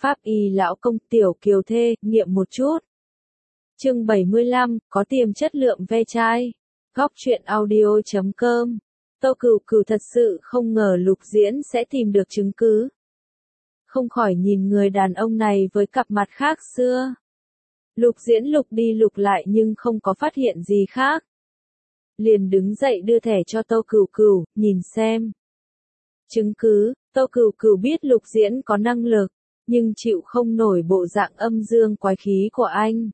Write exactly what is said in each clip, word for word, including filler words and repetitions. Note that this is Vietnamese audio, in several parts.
Pháp y lão công tiểu kiều thê, nghiệm một chút. Chương bảy mươi lăm, có tiềm chất lượng ve chai. Góc truyện audio chấm com. Tô Cửu Cửu thật sự không ngờ Lục Diễn sẽ tìm được chứng cứ. Không khỏi nhìn người đàn ông này với cặp mặt khác xưa. Lục Diễn lục đi lục lại nhưng không có phát hiện gì khác. Liền đứng dậy đưa thẻ cho Tô Cửu Cửu, nhìn xem. Chứng cứ, Tô Cửu Cửu biết Lục Diễn có năng lực, nhưng chịu không nổi bộ dạng âm dương quái khí của anh.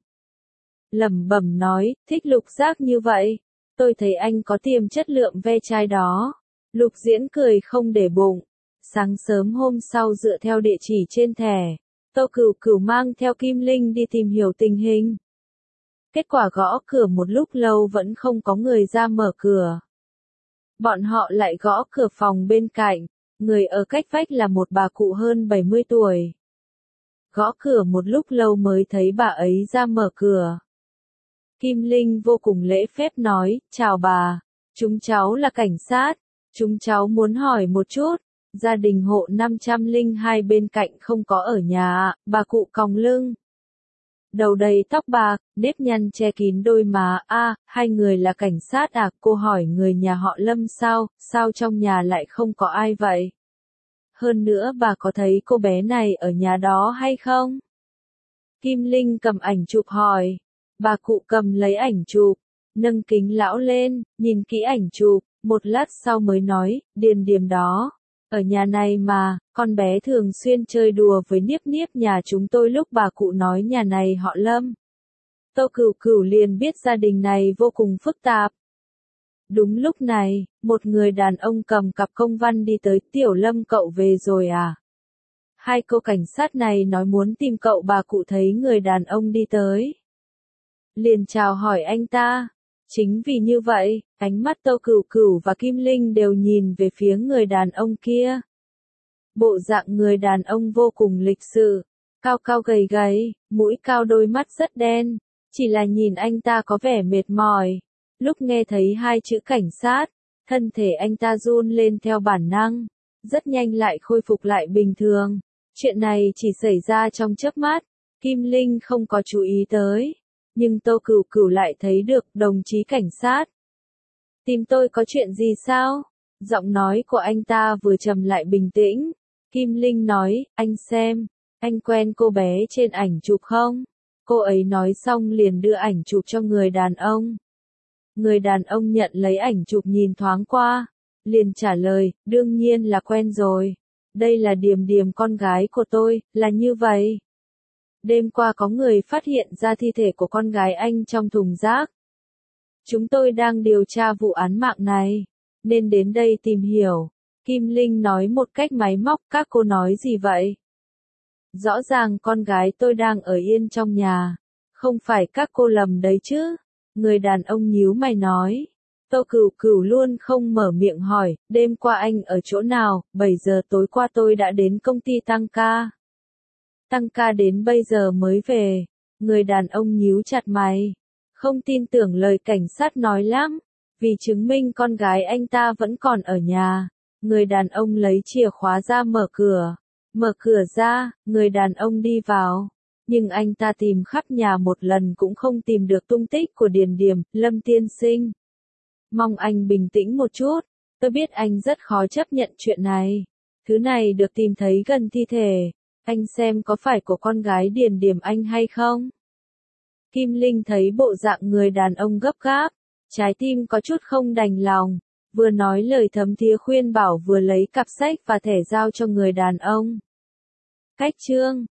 Lẩm bẩm nói, thích Lục Giác như vậy, tôi thấy anh có tiềm chất lượng ve chai đó. Lục Diễn cười không để bụng. Sáng sớm hôm sau dựa theo địa chỉ trên thẻ, Tô Cửu Cửu mang theo Kim Linh đi tìm hiểu tình hình. Kết quả gõ cửa một lúc lâu vẫn không có người ra mở cửa. Bọn họ lại gõ cửa phòng bên cạnh, người ở cách vách là một bà cụ hơn bảy mươi tuổi. Gõ cửa một lúc lâu mới thấy bà ấy ra mở cửa. Kim Linh vô cùng lễ phép nói, chào bà, chúng cháu là cảnh sát, chúng cháu muốn hỏi một chút, gia đình hộ năm trăm lẻ hai bên cạnh không có ở nhà, bà cụ còng lưng. Đầu đầy tóc bạc, nếp nhăn che kín đôi má, a, à, hai người là cảnh sát à, cô hỏi người nhà họ Lâm sao, sao trong nhà lại không có ai vậy? Hơn nữa bà có thấy cô bé này ở nhà đó hay không? Kim Linh cầm ảnh chụp hỏi. Bà cụ cầm lấy ảnh chụp, nâng kính lão lên, nhìn kỹ ảnh chụp, một lát sau mới nói, Điền Điềm đó, ở nhà này mà, con bé thường xuyên chơi đùa với Niếp Niếp nhà chúng tôi lúc bà cụ nói nhà này họ Lâm. Tô Cửu Cửu liền biết gia đình này vô cùng phức tạp. Đúng lúc này, một người đàn ông cầm cặp công văn đi tới, Tiểu Lâm cậu về rồi à? Hai cô cảnh sát này nói muốn tìm cậu, bà cụ thấy người đàn ông đi tới. Liền chào hỏi anh ta. Chính vì như vậy, ánh mắt Tô Cửu Cửu và Kim Linh đều nhìn về phía người đàn ông kia. Bộ dạng người đàn ông vô cùng lịch sự, cao cao gầy gầy, mũi cao đôi mắt rất đen, chỉ là nhìn anh ta có vẻ mệt mỏi. Lúc nghe thấy hai chữ cảnh sát, thân thể anh ta run lên theo bản năng, rất nhanh lại khôi phục lại bình thường. Chuyện này chỉ xảy ra trong chớp mắt, Kim Linh không có chú ý tới. Nhưng Tô Cửu Cửu lại thấy được, đồng chí cảnh sát. Tìm tôi có chuyện gì sao? Giọng nói của anh ta vừa trầm lại bình tĩnh. Kim Linh nói, anh xem, anh quen cô bé trên ảnh chụp không? Cô ấy nói xong liền đưa ảnh chụp cho người đàn ông. Người đàn ông nhận lấy ảnh chụp nhìn thoáng qua, liền trả lời, đương nhiên là quen rồi. Đây là Điềm Điềm con gái của tôi, là như vậy. Đêm qua có người phát hiện ra thi thể của con gái anh trong thùng rác. Chúng tôi đang điều tra vụ án mạng này, nên đến đây tìm hiểu. Kim Linh nói một cách máy móc, các cô nói gì vậy? Rõ ràng con gái tôi đang ở yên trong nhà, không phải các cô lầm đấy chứ? Người đàn ông nhíu mày nói. Tô Cửu Cửu luôn không mở miệng hỏi, đêm qua anh ở chỗ nào? bảy giờ tối qua tôi đã đến công ty tăng ca. Tăng ca đến bây giờ mới về. Người đàn ông nhíu chặt mày. Không tin tưởng lời cảnh sát nói lắm. Vì chứng minh con gái anh ta vẫn còn ở nhà. Người đàn ông lấy chìa khóa ra mở cửa. Mở cửa ra, người đàn ông đi vào. Nhưng anh ta tìm khắp nhà một lần cũng không tìm được tung tích của Điền Điềm, Lâm tiên sinh. Mong anh bình tĩnh một chút. Tôi biết anh rất khó chấp nhận chuyện này. Thứ này được tìm thấy gần thi thể. Anh xem có phải của con gái Điền Điềm anh hay không? Kim Linh thấy bộ dạng người đàn ông gấp gáp, trái tim có chút không đành lòng, vừa nói lời thấm thía khuyên bảo vừa lấy cặp sách và thẻ giao cho người đàn ông. Cách chương